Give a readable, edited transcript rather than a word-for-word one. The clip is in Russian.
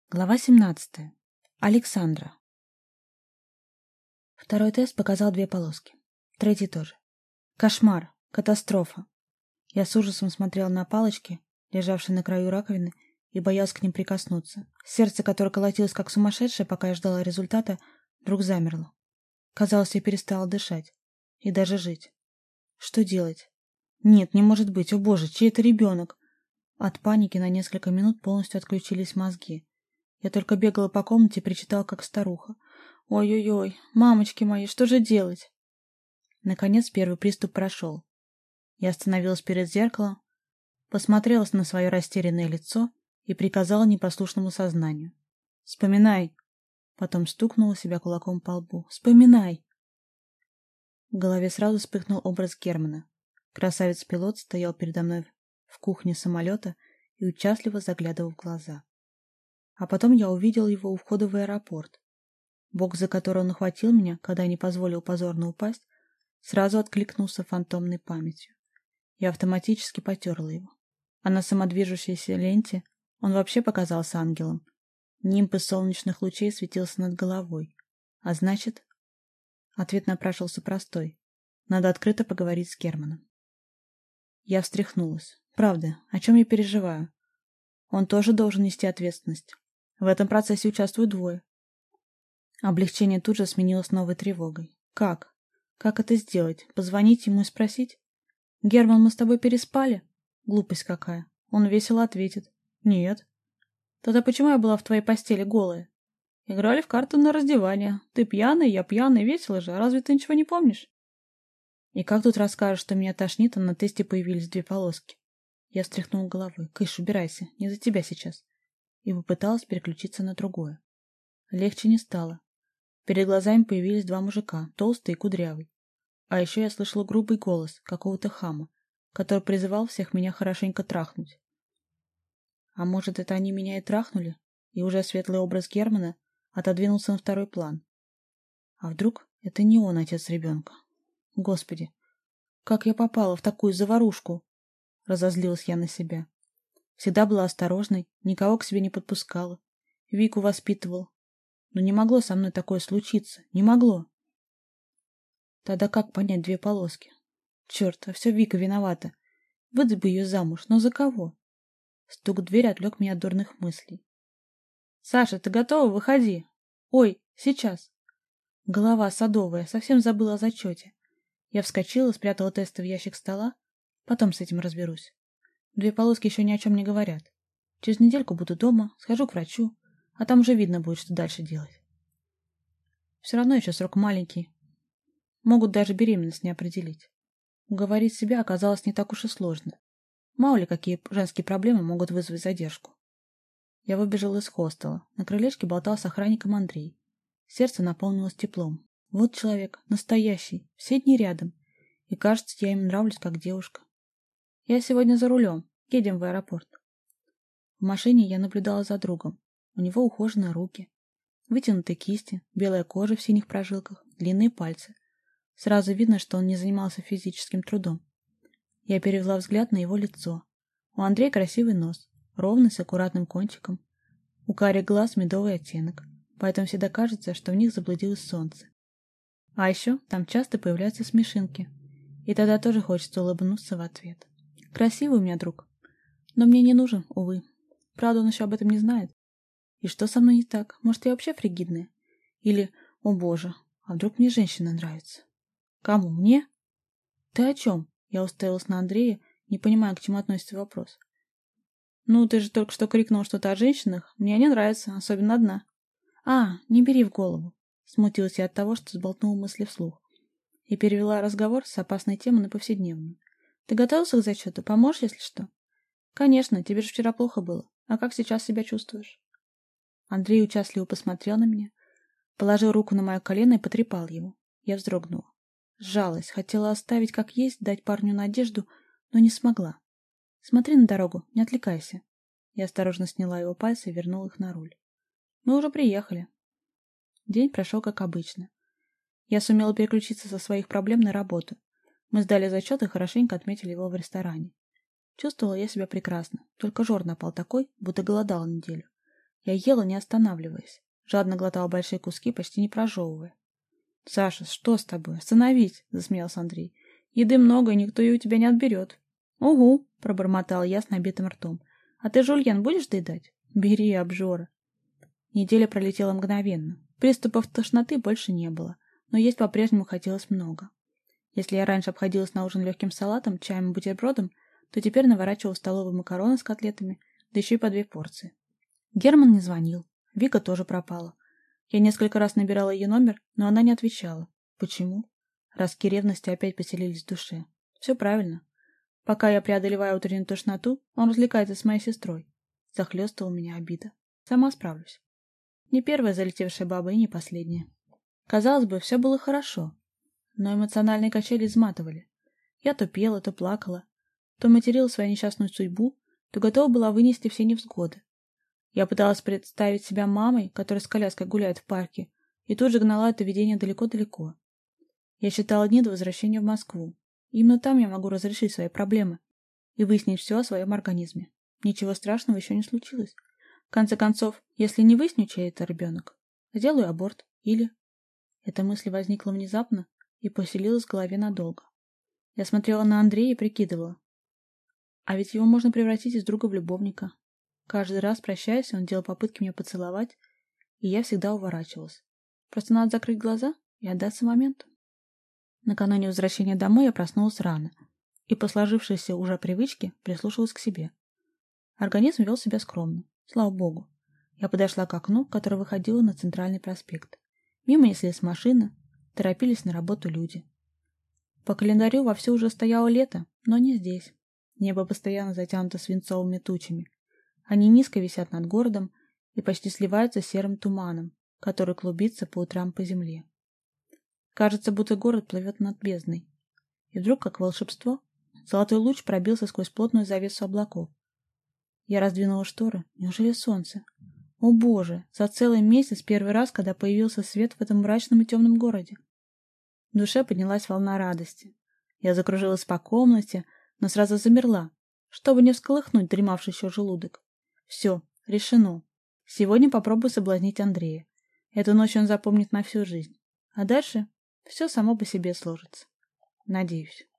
Глава 17. Александра. Второй тест показал 2 полоски. Третий тоже. Кошмар. Катастрофа. Я с ужасом смотрела на палочки, лежавшие на краю раковины, и боялась к ним прикоснуться. Сердце, которое колотилось как сумасшедшее, пока я ждала результата, вдруг замерло. Казалось, я перестала дышать. И даже жить. Что делать? Нет, не может быть. О боже, чей это ребенок? От паники на несколько минут полностью отключились мозги. Я только бегала по комнате и причитала, как старуха. «Ой-ой-ой, мамочки мои, что же делать?» Наконец первый приступ прошел. Я остановилась перед зеркалом, посмотрела на свое растерянное лицо и приказала непослушному сознанию. «Вспоминай!» Потом стукнула себя кулаком по лбу. «Вспоминай!» В голове сразу вспыхнул образ Германа. Красавец-пилот стоял передо мной в кухне самолета и участливо заглядывал в глаза. А потом я увидел его у входа в аэропорт. Бок, за который он охватил меня, когда я не позволил позорно упасть, сразу откликнулся фантомной памятью. Я автоматически потерла его. А на самодвижущейся ленте он вообще показался ангелом. Нимб из солнечных лучей светился над головой. А значит... Ответ напрашивался простой. Надо открыто поговорить с Германом. Я встряхнулась. Правда, о чем я переживаю? Он тоже должен нести ответственность. В этом процессе участвуют двое. Облегчение тут же сменилось новой тревогой. Как? Как это сделать? Позвонить ему и спросить? «Герман, мы с тобой переспали?» Глупость какая. Он весело ответит. «Нет». «Тогда почему я была в твоей постели голая?» «Играли в карты на раздевание. Ты пьяный, я пьяный, весело же. Разве ты ничего не помнишь?» «И как тут расскажешь, что меня тошнит, а на тесте появились 2 полоски?» Я встряхнул головой. «Кыш, убирайся. Не за тебя сейчас». И попыталась переключиться на другое. Легче не стало. Перед глазами появились 2 мужика, толстый и кудрявый. А еще я слышала грубый голос какого-то хама, который призывал всех меня хорошенько трахнуть. А может, это они меня и трахнули, и уже светлый образ Германа отодвинулся на второй план? А вдруг это не он отец ребенка? Господи, как я попала в такую заварушку? Разозлилась я на себя. Всегда была осторожной, никого к себе не подпускала. Вику воспитывал. Но не могло со мной такое случиться. Не могло. Тогда как понять 2 полоски? Черт, а все Вика виновата. Выдать бы ее замуж, но за кого? Стук в дверь отвлек меня от дурных мыслей. «Саша, ты готова? Выходи!» «Ой, сейчас!» Голова садовая, совсем забыла о зачете. Я вскочила, спрятала тесты в ящик стола. Потом с этим разберусь. 2 полоски еще ни о чем не говорят. Через недельку буду дома, схожу к врачу, а там уже видно будет, что дальше делать. Все равно еще срок маленький. Могут даже беременность не определить. Уговорить себя оказалось не так уж и сложно. Мало ли, какие женские проблемы могут вызвать задержку. Я выбежал из хостела. На крылечке болтал с охранником Андрей. Сердце наполнилось теплом. Вот человек, настоящий, все дни рядом. И кажется, я им нравлюсь как девушка. Я сегодня за рулем. Едем в аэропорт. В машине я наблюдала за другом. У него ухоженные руки, вытянутые кисти, белая кожа в синих прожилках, длинные пальцы. Сразу видно, что он не занимался физическим трудом. Я перевела взгляд на его лицо. У Андрея красивый нос, ровный, с аккуратным кончиком. У карих глаз медовый оттенок, поэтому всегда кажется, что в них заблудилось солнце. А еще там часто появляются смешинки. И тогда тоже хочется улыбнуться в ответ. Красивый у меня друг. Но мне не нужен, увы. Правда, он еще об этом не знает. И что со мной не так? Может, я вообще фригидная? Или, о боже, а вдруг мне женщина нравится? Кому? Мне? Ты о чем? Я уставилась на Андрея, не понимая, к чему относится вопрос. Ну, ты же только что крикнул что-то о женщинах. Мне они нравятся, особенно одна. А, не бери в голову. Смутилась я от того, что сболтнула мысли вслух. И перевела разговор с опасной темы на повседневную. Ты готовился к зачету? Поможешь, если что? Конечно, тебе же вчера плохо было. А как сейчас себя чувствуешь? Андрей участливо посмотрел на меня, положил руку на мое колено и потрепал его. Я вздрогнула. Сжалась, хотела оставить как есть, дать парню надежду, но не смогла. Смотри на дорогу, не отвлекайся. Я осторожно сняла его пальцы и вернула их на руль. Мы уже приехали. День прошел как обычно. Я сумела переключиться со своих проблем на работу. Мы сдали зачет и хорошенько отметили его в ресторане. Чувствовала я себя прекрасно, только жор напал такой, будто голодала неделю. Я ела, не останавливаясь. Жадно глотала большие куски, почти не прожевывая. «Саша, что с тобой? Остановись!» — засмеялся Андрей. «Еды много, и никто ее у тебя не отберет». «Угу!» — пробормотала я с набитым ртом. «А ты, жульен, будешь доедать?» «Бери, обжора». Неделя пролетела мгновенно. Приступов тошноты больше не было, но есть по-прежнему хотелось много. Если я раньше обходилась на ужин легким салатом, чаем и бутербродом, то теперь наворачивала в столовую макароны с котлетами, да еще и по 2 порции. Герман не звонил. Вика тоже пропала. Я несколько раз набирала ее номер, но она не отвечала. Почему? Ростки ревности опять поселились в душе. Все правильно. Пока я преодолеваю утреннюю тошноту, он развлекается с моей сестрой. Захлестывала меня обида. Сама справлюсь. Не первая залетевшая баба и не последняя. Казалось бы, все было хорошо, но эмоциональные качели изматывали. Я то пела, то плакала, то материла свою несчастную судьбу, то готова была вынести все невзгоды. Я пыталась представить себя мамой, которая с коляской гуляет в парке, и тут же гнала это видение далеко-далеко. Я считала дни до возвращения в Москву. Именно там я могу разрешить свои проблемы и выяснить все о своем организме. Ничего страшного еще не случилось. В конце концов, если не выясню, чей это ребенок, сделаю аборт или... Эта мысль возникла внезапно и поселилась в голове надолго. Я смотрела на Андрея и прикидывала. А ведь его можно превратить из друга в любовника. Каждый раз, прощаясь, он делал попытки меня поцеловать, и я всегда уворачивалась. Просто надо закрыть глаза и отдаться моменту. Накануне возвращения домой я проснулась рано и по сложившейся уже привычке прислушалась к себе. Организм вел себя скромно, слава богу. Я подошла к окну, которое выходило на центральный проспект. Мимо неслись машины, торопились на работу люди. По календарю вовсю уже стояло лето, но не здесь. Небо постоянно затянуто свинцовыми тучами. Они низко висят над городом и почти сливаются с серым туманом, который клубится по утрам по земле. Кажется, будто город плывет над бездной. И вдруг, как волшебство, золотой луч пробился сквозь плотную завесу облаков. Я раздвинула шторы. Неужели солнце? О боже, за целый месяц первый раз, когда появился свет в этом мрачном и темном городе. В душе поднялась волна радости. Я закружилась по комнате, но сразу замерла, чтобы не всколыхнуть дремавший еще желудок. Все, решено. Сегодня попробую соблазнить Андрея. Эту ночь он запомнит на всю жизнь. А дальше все само по себе сложится. Надеюсь.